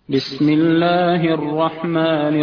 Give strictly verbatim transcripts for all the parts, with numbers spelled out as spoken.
بسم الله الرحمن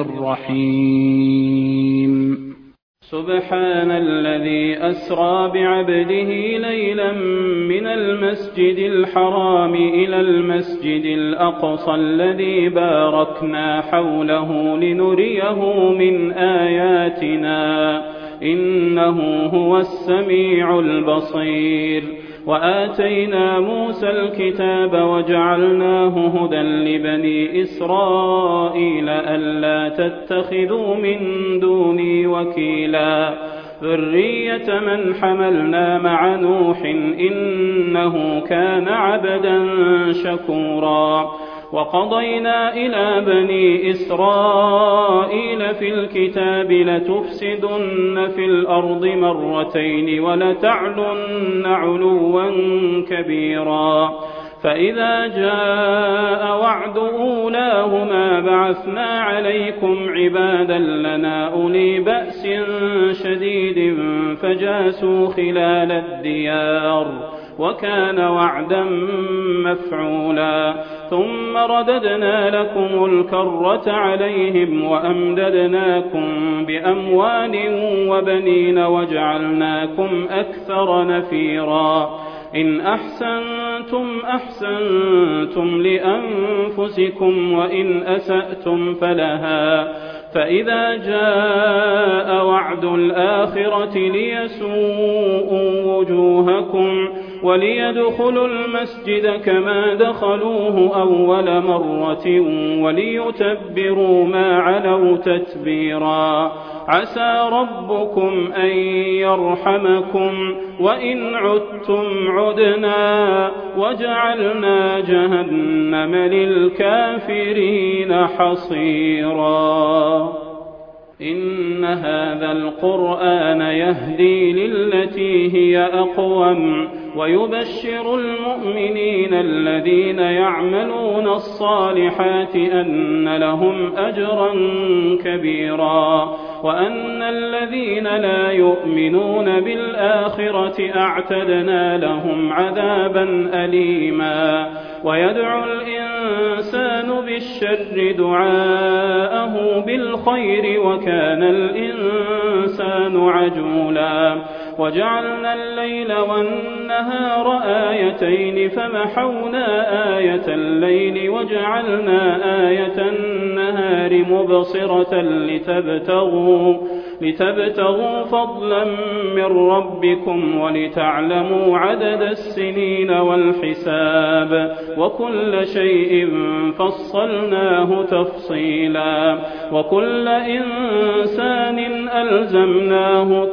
الرحيم. سبحان الذي أسرى بعبده ليلا من المسجد الحرام إلى المسجد الأقصى الذي باركنا حوله لنريه من آياتنا إنه هو السميع البصير. وآتينا موسى الكتاب وجعلناه هدى لبني إسرائيل ألا تتخذوا من دوني وكيلا ذرية من حملنا مع نوح إنه كان عبدا شكورا. وقضينا إلى بني إسرائيل في الكتاب لتفسدن في الأرض مرتين ولتعلن علوا كبيرا. فإذا جاء وعد أولاهما بعثنا عليكم عبادا لنا أولي بأس شديد فجاسوا خلال الديار وكان وعدا مفعولا. ثم رددنا لكم الكرة عليهم وأمددناكم بأموال وبنين وجعلناكم أكثر نفيرا. إن أحسنتم أحسنتم لأنفسكم وإن أسأتم فلها. فإذا جاء وعد الآخرة ليسوءوا وجوهكم وليدخلوا المسجد كما دخلوه أول مرة وليتبروا ما علوا تتبيرا. عسى ربكم أن يرحمكم وإن عدتم عدنا وجعلنا جهنم للكافرين حصيرا. إن هذا القرآن يهدي للتي هي أقوم ويبشر المؤمنين الذين يعملون الصالحات أن لهم أجرا كبيرا وأن الذين لا يؤمنون بالآخرة أعتدنا لهم عذابا أليما. ويدعو الإنسان بالشر دعاءه بالخير وكان الإنسان عجولا. وجعلنا الليل والنهار آيتين فمحونا آية الليل وجعلنا آية النهار مبصرة لتبتغوا, لتبتغوا فضلا من ربكم ولتعلموا عدد السنين والحساب وكل شيء فصلناه تفصيلا. وكل إنسان ألزمناه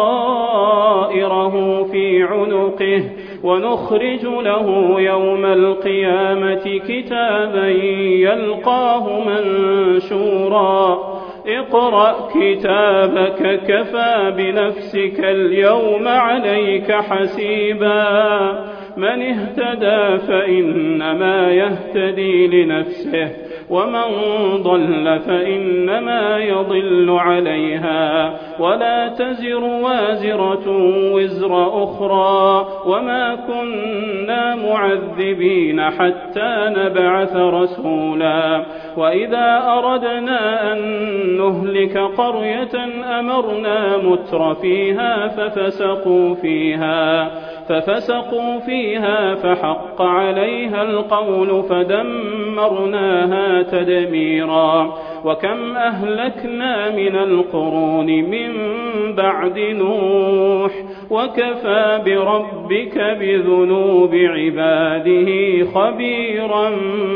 طائره في عنقه ونخرج له يوم القيامة كتابا يلقاه منشورا. اقرأ كتابك كفى بنفسك اليوم عليك حسيبا. من اهتدى فإنما يهتدي لنفسه ومن ضل فإنما يضل عليها ولا تزر وازرة وزر أخرى وما كنا معذبين حتى نبعث رسولا. وإذا أردنا أن نهلك قرية أمرنا متر فيها ففسقوا فيها ففسقوا فيها فحق عليها القول فدمرناها تدميرا. وكم أهلكنا من القرون من بعد نوح وكفى بربك بذنوب عباده خبيرا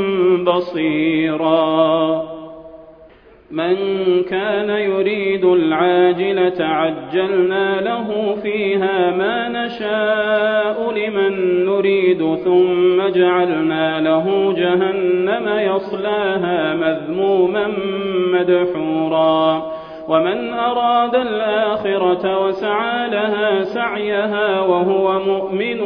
بصيرا. من كان يريد العاجلة عجلنا له فيها ما نشاء لمن نريد ثم جعلنا له جهنم يصلاها مذموما مدحورا. ومن أراد الآخرة وسعى لها سعيها وهو مؤمن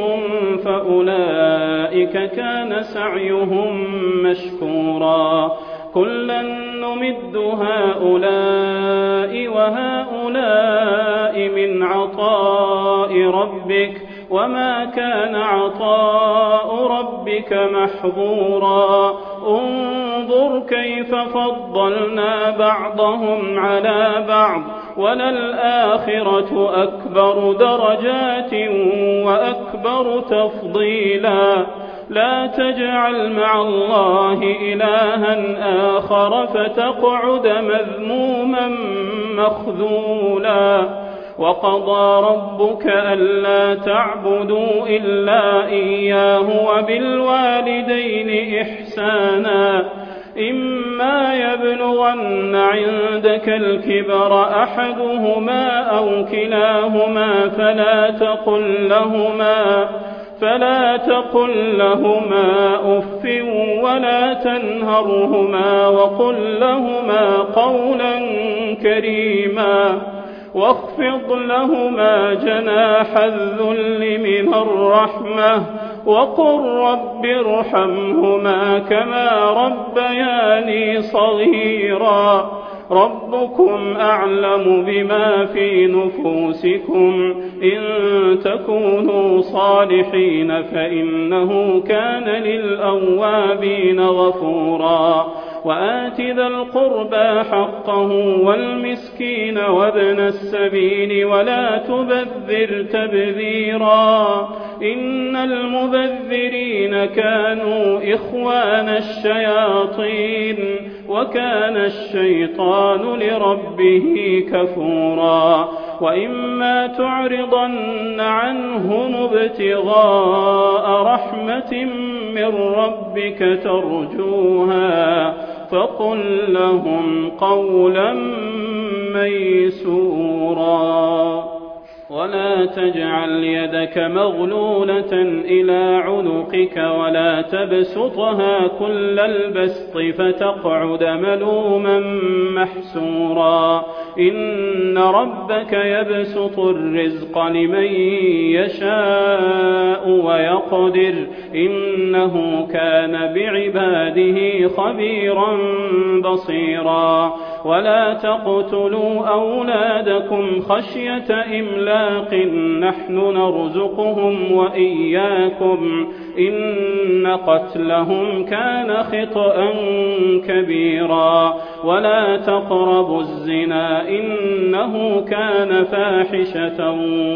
فأولئك كان سعيهم مشكورا. كلا نمد هؤلاء وهؤلاء من عطاء ربك وما كان عطاء ربك محظورا. انظر انظر كيف فضلنا بعضهم على بعض وللآخرة أكبر درجات وأكبر تفضيلا لا تجعل مع الله إلها آخر فتقعد مذموما مخذولا وقضى ربك ألا تعبدوا إلا إياه وبالوالدين إحسانا إما يبلغن عندك الكبر أحدهما أو كلاهما فلا تقل لهما فلا تقل لهما أف ولا تنهرهما وقل لهما قولا كريما واخفض لهما جناح الذل من الرحمة وقل رب ارحمهما كما ربياني صغيرا ربكم أعلم بما في نفوسكم إن تكونوا صالحين فإنه كان للأوابين غفورا وآت ذا القربى حقه والمسكين وابن السبيل ولا تبذر تبذيرا إن المبذرين كانوا إخوان الشياطين وكان الشيطان لربه كفورا وإما تعرضن عنهم ابتغاء رحمة من ربك ترجوها فقل لهم قولا ميسورا ولا تجعل يدك مغلولة إلى عنقك ولا تبسطها كل البسط فتقعد ملوما محسورا إن ربك يبسط الرزق لمن يشاء ويقدر إنه كان بعباده خبيرا بصيرا ولا تقتلوا أولادكم خشية إملاق نحن نرزقهم وإياكم إن قتلهم كان خطأ كبيرا ولا تقربوا الزنا إنه كان فاحشة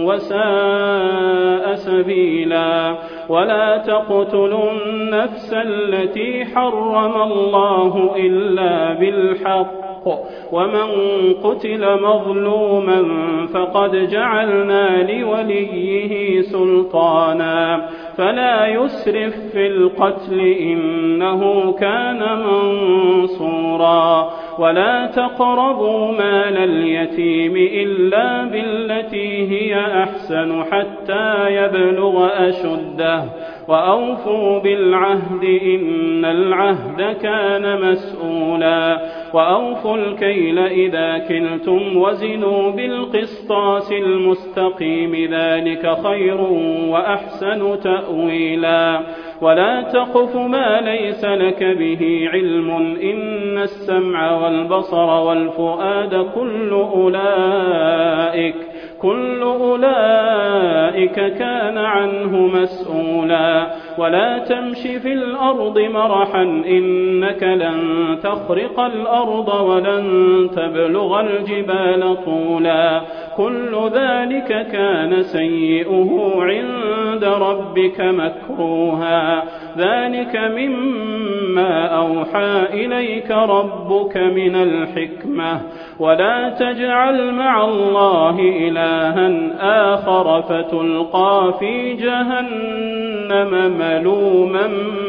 وساء سبيلا ولا تقتلوا النفس التي حرم الله إلا بالحق ومن قتل مظلوما فقد جعلنا لوليه سلطانا فلا يسرف في القتل إنه كان منصورا ولا تقربوا مال اليتيم إلا بالتي هي أحسن حتى يبلغ أشده وأوفوا بالعهد إن العهد كان مسؤولا وأوفوا الكيل إذا كلتم وزنوا بالقسطاس المستقيم ذلك خير وأحسن تأويلا ولا تقف ما ليس لك به علم إن السمع والبصر والفؤاد كل أولئك كل أولئك كان عنه مسؤولا ولا تمش في الأرض مرحا إنك لن تخرق الأرض ولن تبلغ الجبال طولا كل ذلك كان سيئه عند ربك مكروها ذلك مما أوحى إليك ربك من الحكمة ولا تجعل مع الله إلها آخر فتلقى في جهنم ملوما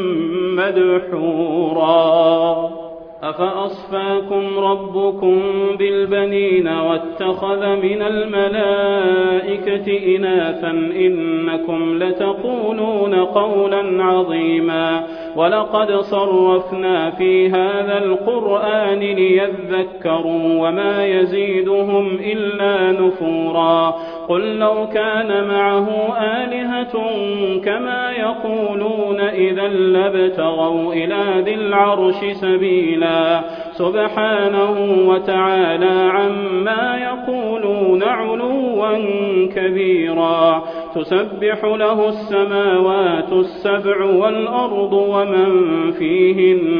مدحورا أفأصفاكم ربكم بالبنين واتخذ من الملائكة إناثا إنكم لتقولون قولا عظيما ولقد صرفنا في هذا القرآن ليذكروا وما يزيدهم إلا نفورا قل لو كان معه آلهة كما يقولون إذا لابتغوا إلى ذي العرش سبيلا سبحانه وتعالى عما يقولون علوا كبيرا تسبح له السماوات السبع والأرض ومن فيهن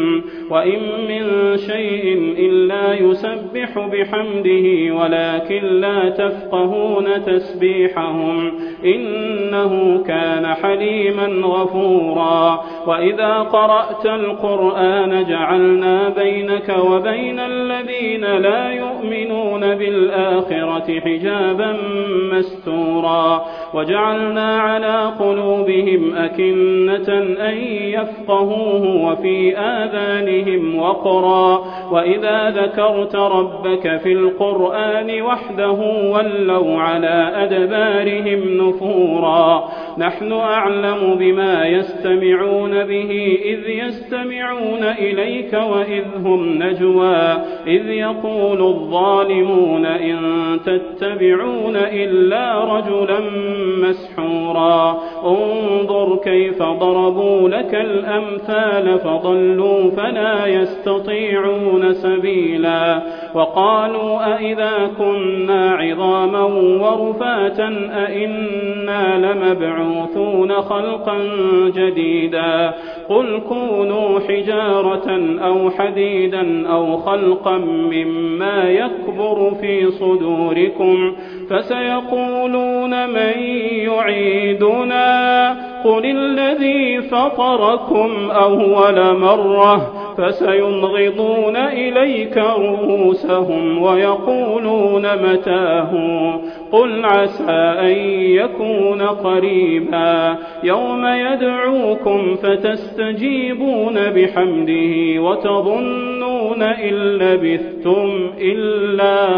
وإن من شيء إلا يسبح بحمده ولكن لا تفقهون تسبيحهم إنه كان حليما غفورا وإذا قرأت القرآن جعلنا بينك وبين الذين لا يؤمنون بالآخرة حجابا مستورا وجعلنا على قلوبهم أكنة أن يفقهوه وفي آذانهم وقرا وإذا ذكرت ربك في القرآن وحده ولوا على أدبارهم نفورا نحن أعلم بما يستمعون به إذ يستمعون إليك وإذ هم نجوى إذ يقول الظالمون إن تتبعون إلا رجلا مسحورا انظر كيف ضربوا لك الأمثال فضلوا فلا يستطيعون سبيلا وقالوا أئذا كنا عظاما ورفاتا أئنا لمبعوثون خلقا جديدا قل كونوا حجارة أو حديدا أو خلقا مما يكبر في صدوركم فسيقولون من يعيدنا قل الذي فطركم أول مرة فسينغضون إليك رؤوسهم ويقولون متاه قل عسى أن يكون قريبا يوم يدعوكم فتستجيبون بحمده وتظنون إن لبثتم إلا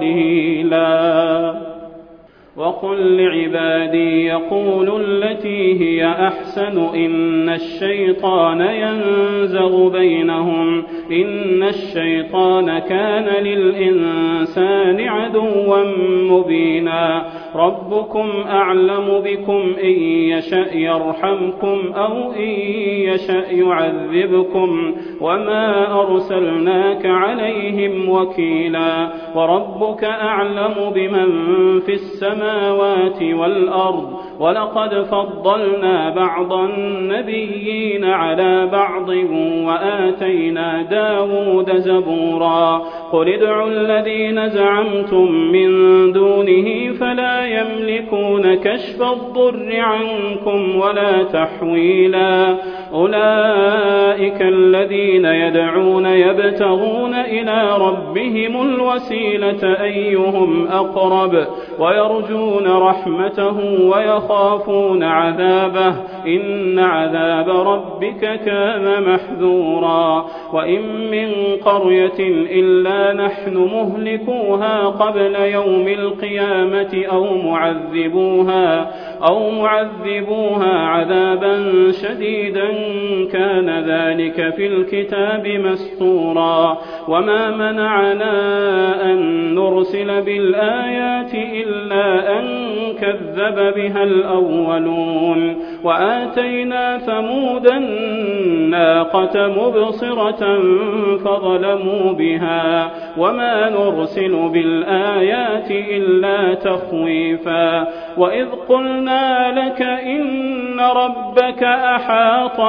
قليلا وقل لعبادي يقولوا التي هي أحسن إن الشيطان ينزغ بينهم إن الشيطان كان للإنسان عدوا مبينا ربكم أعلم بكم إن يشأ يرحمكم أو إن يشأ يعذبكم وما أرسلناك عليهم وكيلا وربك أعلم بمن في السماوات والأرض ولقد فضلنا بعض النبيين على بعض وآتينا داود زبورا قل ادعوا الذين زعمتم من دونه فلا يملكون كشف الضر عنكم ولا تحويلا أولئك الذين يدعون يبتغون إلى ربهم الوسيلة أيهم أقرب ويرجون رحمته ويخافون عذابه إن عذاب ربك كان محذورا وإن من قرية إلا نحن مهلكوها قبل يوم القيامة أو معذبوها أو معذبوها عذابا شديدا كان ذلك في الكتاب مسطورا وما منعنا أن نرسل بالآيات إلا أن كذب بها الأولون وآتينا ثمود الناقة مبصرة فظلموا بها وما نرسل بالآيات إلا تخويفا وإذ قلنا لك إن ربك أحاط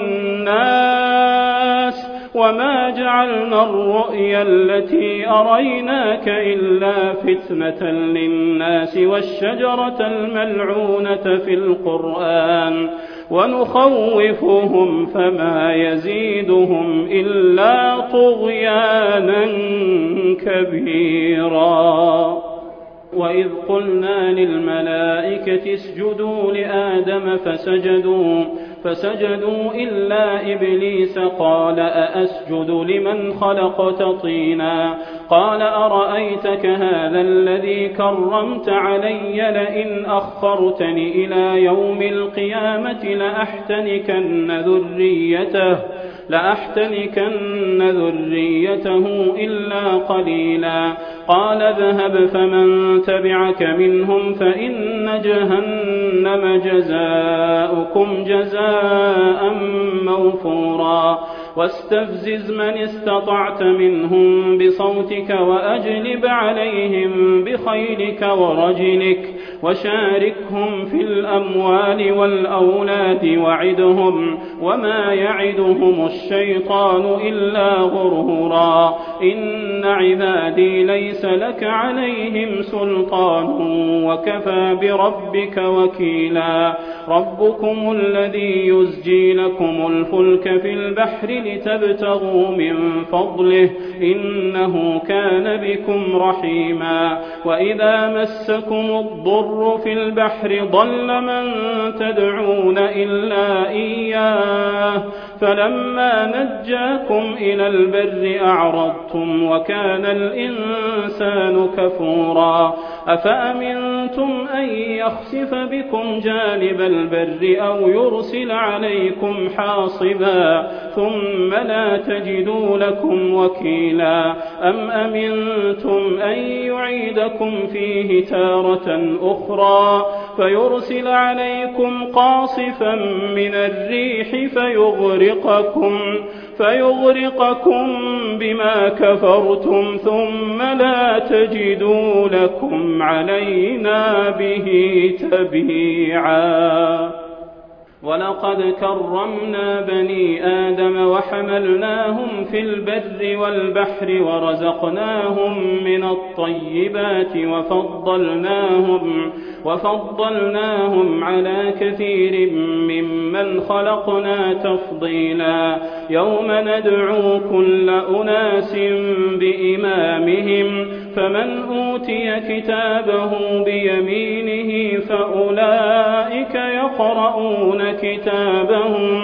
بالناس وما جعلنا الرؤيا التي أريناك إلا فتنة للناس والشجرة الملعونة في القرآن ونخوفهم فما يزيدهم إلا طغيانا كبيرا وإذ قلنا للملائكة اسجدوا لآدم فسجدوا فسجدوا إلا إبليس قال أأسجد لمن خلقت طينا قال أرأيتك هذا الذي كرمت علي لئن أخرتني إلى يوم القيامة لأحتنكن ذريته لأحتنكن ذريته إلا قليلا قال اذهب فمن تبعك منهم فإن جهنم جزاؤكم جزاء موفورا واستفزز من استطعت منهم بصوتك وأجلب عليهم بخيلك ورجلك وشاركهم في الأموال والأولاد وعدهم وما يعدهم الشيطان إلا غرورا إن عبادي ليس لك عليهم سلطان وكفى بربك وكيلا ربكم الذي يزجي لكم الفلك في البحر لتبتغوا من فضله إنه كان بكم رحيما وإذا مسكم الضر في البحر ضل من تدعون إلا إياه فلما نجاكم إلى البر أعرضتم وكان الإنسان كفورا أفأمنتم أن يخسف بكم جانب البر أو يرسل عليكم حاصبا ثم لا تجدوا لكم وكيلا أم أمنتم أن يعيدكم فيه تارة أخرى فيرسل عليكم قاصفا من الريح فيغرقكم فيغرقكم بما كفرتم ثم لا تجدوا لكم علينا به تبيعا ولقد كرمنا بني آدم وحملناهم في البر والبحر ورزقناهم من الطيبات وفضلناهم وفضلناهم على كثير ممن خلقنا تفضيلا يوم ندعو كل أناس بإمامهم فمن أوتي كتابه بيمينه فأولئك يقرؤون كتابهم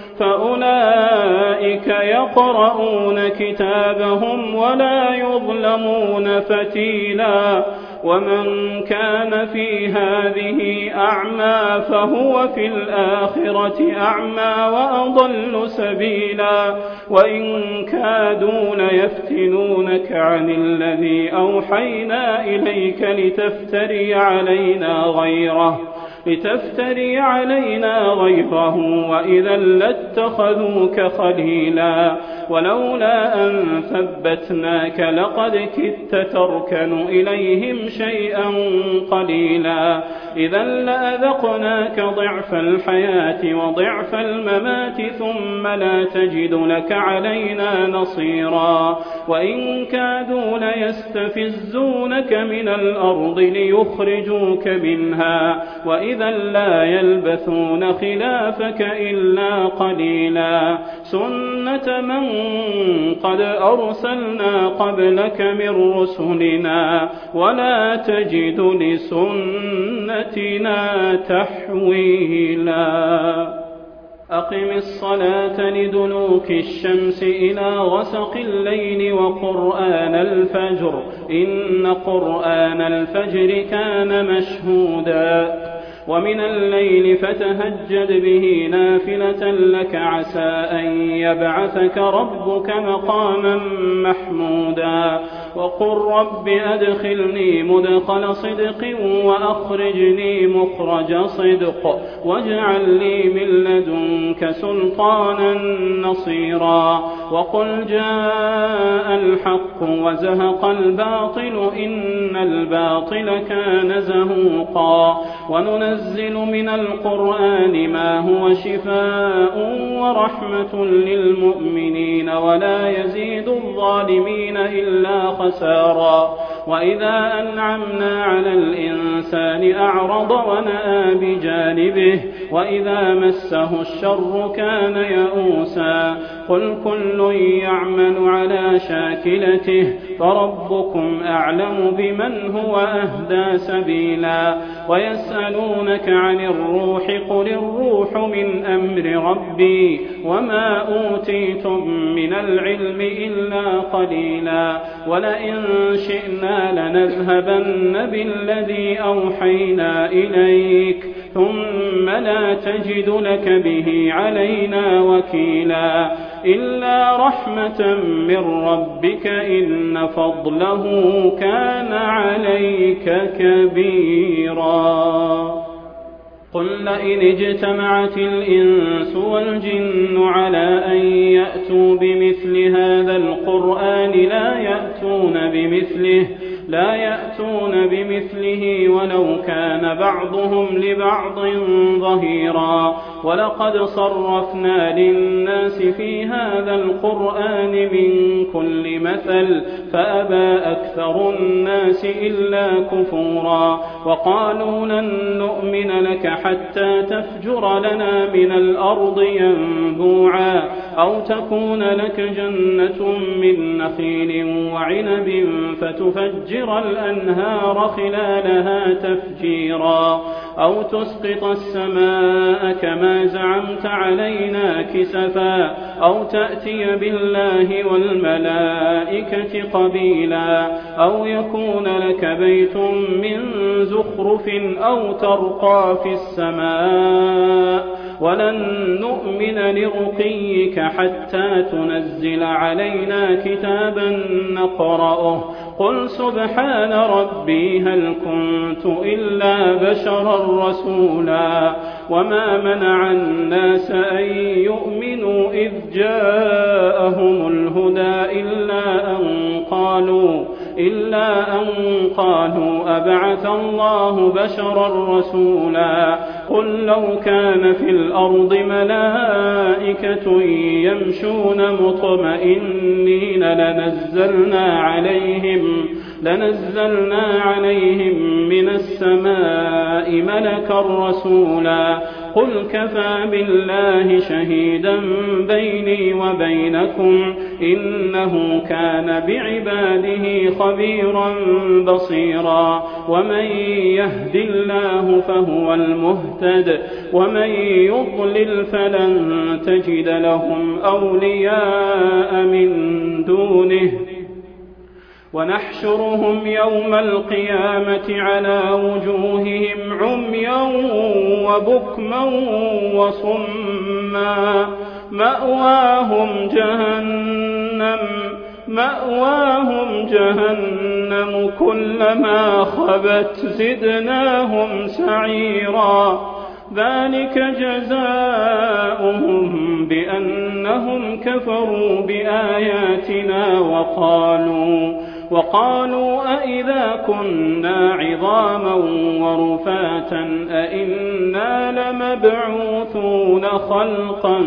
فأولئك يقرؤون كتابهم ولا يظلمون فتيلا ومن كان في هذه أعمى فهو في الآخرة أعمى وأضل سبيلا وإن كادوا ليفتنونك عن الذي أوحينا إليك لتفتري علينا غيره لتفتري علينا غيره وإذا لاتخذوك خليلا ولولا أن ثبتناك لقد كدت تركن إليهم شيئا قليلا إذا لأذقناك ضعف الحياة وضعف الممات ثم لا تجد لك علينا نصيرا وإن كادوا ليستفزونك من الأرض ليخرجوك منها وإذا لا يلبثون خلافك إلا قليلا سنة من قد أرسلنا قبلك من رسلنا ولا تجد لسنتنا تحويلا أقم الصلاة لدلوك الشمس إلى غسق الليل وقرآن الفجر إن قرآن الفجر كان مشهودا ومن الليل فتهجد به نافلة لك عسى أن يبعثك ربك مقاما محمودا وقل رب أدخلني مدخل صدق وأخرجني مخرج صدق واجعل لي من لدنك سلطانا نصيرا وقل جاء الحق وزهق الباطل إن الباطل كان زهوقا وننزل من القرآن ما هو شفاء ورحمة للمؤمنين ولا يزيد الظالمين إلا خسارا وإذا أنعمنا على الإنسان أعرض ونأى بجانبه وإذا مسه الشر كان يئوسا قل كل يعمل على شاكلته فربكم أعلم بمن هو أهدى سبيلا ويسألونك عن الروح قل الروح من أمر ربي وما أوتيتم من العلم إلا قليلا ولئن شئنا لنذهبن بالذي أوحينا إليك ثم لا تجد لك به علينا وكيلا إلا رحمة من ربك إن فضله كان عليك كبيرا قل لئن اجتمعت الإنس والجن على أن يأتوا بمثل هذا القرآن لا يأتون بمثله لا يأتون بمثله ولو كان بعضهم لبعض ظهيرا ولقد صرفنا للناس في هذا القرآن من كل مثل فأبى أكثر الناس إلا كفورا وقالوا لن نؤمن لك حتى تفجر لنا من الأرض ينبوعا أو تكون لك جنة من نخيل وعنب فتفجر الأنهار خلالها تفجيرا أو تسقط السماء كما زعمت علينا كسفا أو تأتي بالله والملائكة قبيلا أو يكون لك بيت من زخرف أو ترقى في السماء ولن نؤمن لرقيك حتى تنزل علينا كتابا نقرأه قل سبحان ربي هل كنت إلا بشرا رسولا وما منع الناس أن يؤمنوا إذ جاءهم الهدى إلا أن قالوا إلا أن قالوا أبعث الله بشرا رسولا قل لو كان في الأرض ملائكة يمشون مطمئنين لنزلنا عليهم لنزلنا عليهم من السماء ملكا رسولا قل كفى بالله شهيدا بيني وبينكم إنه كان بعباده خبيرا بصيرا ومن يهد الله فهو المهتد ومن يضلل فلن تجد لهم أولياء من دونه ونحشرهم يوم القيامة على وجوههم عميا وبكما وصما مأواهم جهنم مأواهم جهنم كلما خبت زدناهم سعيرا ذلك جزاؤهم بأنهم كفروا بآياتنا وقالوا وقالوا أئذا كنا عظاما ورفاتا أئنا لمبعوثون خلقا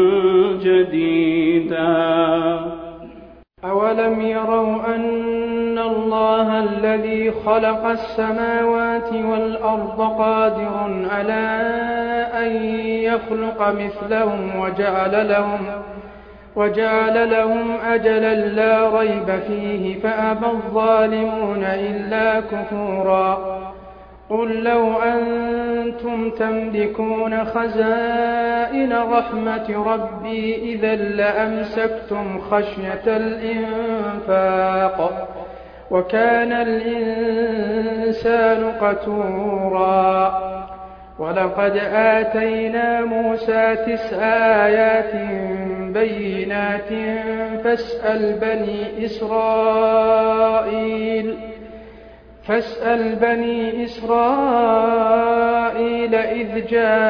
جديدا أولم يروا أن الله الذي خلق السماوات والأرض قادر على أن يخلق مثلهم وجعل لهم وجعل لهم أجلا لا ريب فيه فأبى الظالمون إلا كفورا قل لو أنتم تملكون خزائن رحمة ربي إذا لأمسكتم خشية الإنفاق وكان الإنسان قتورا ولقد آتينا موسى تسع آيات بينات فاسأل بني إسرائيل فاسأل بني إسرائيل إذ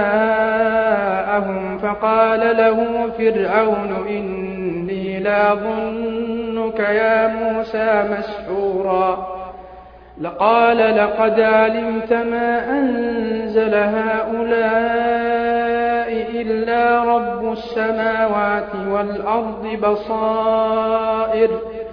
جاءهم فقال له فرعون إني لأظنك يا موسى مسحورا لقال لقد علمت ما أنزل هؤلاء إلا رب السماوات والأرض بصائر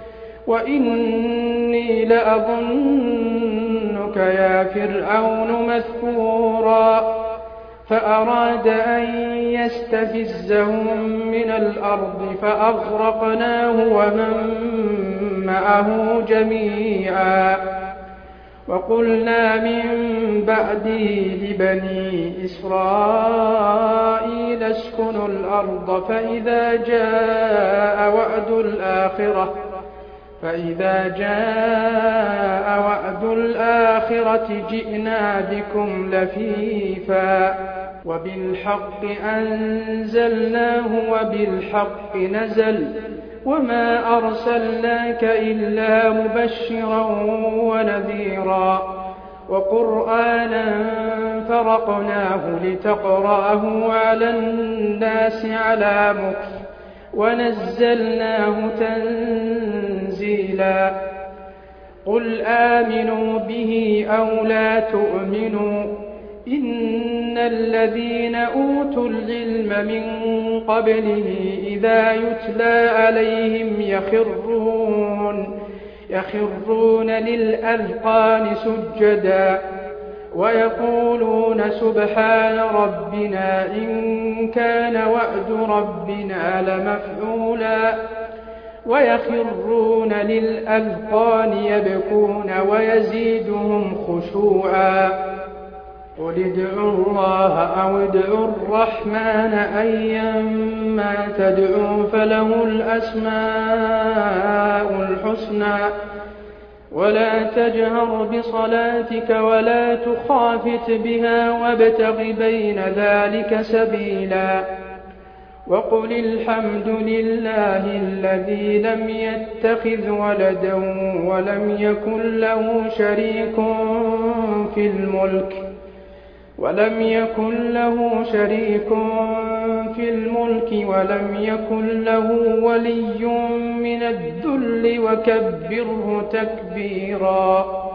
وإني لأظنك يا فرعون مثبورا فأراد أن يستفزهم من الأرض فأغرقناه ومن معه جميعا وقلنا من بعده لبني إسرائيل اسكنوا الأرض فإذا جاء وعد الآخرة فإذا جاء وعد الآخرة جئنا بكم لفيفا وبالحق أنزلناه وبالحق نزل وما أرسلناك إلا مبشرا ونذيرا وقرآنا فرقناه لتقرأه على الناس على مكث ونزلناه تنزيلا قل آمنوا به أو لا تؤمنوا إن الذين أوتوا العلم من قبله إذا يتلى عليهم يخرون يخرون للأذقان سجدا ويقولون سبحان ربنا إن كان وعد ربنا لمفعولا ويخرون للأذقان يبكون ويزيدهم خشوعا قل ادعوا الله أو ادعوا الرحمن أيما تدعوا فله الأسماء الحسنى ولا تجهر بصلاتك ولا تخافت بها وابتغ بين ذلك سبيلا وقل الحمد لله الذي لم يتخذ ولدا ولم يكن له شريك في الملك ولم يكن له شريك في الملك ولم يكن له ولي من الذل وكبره تكبيرا.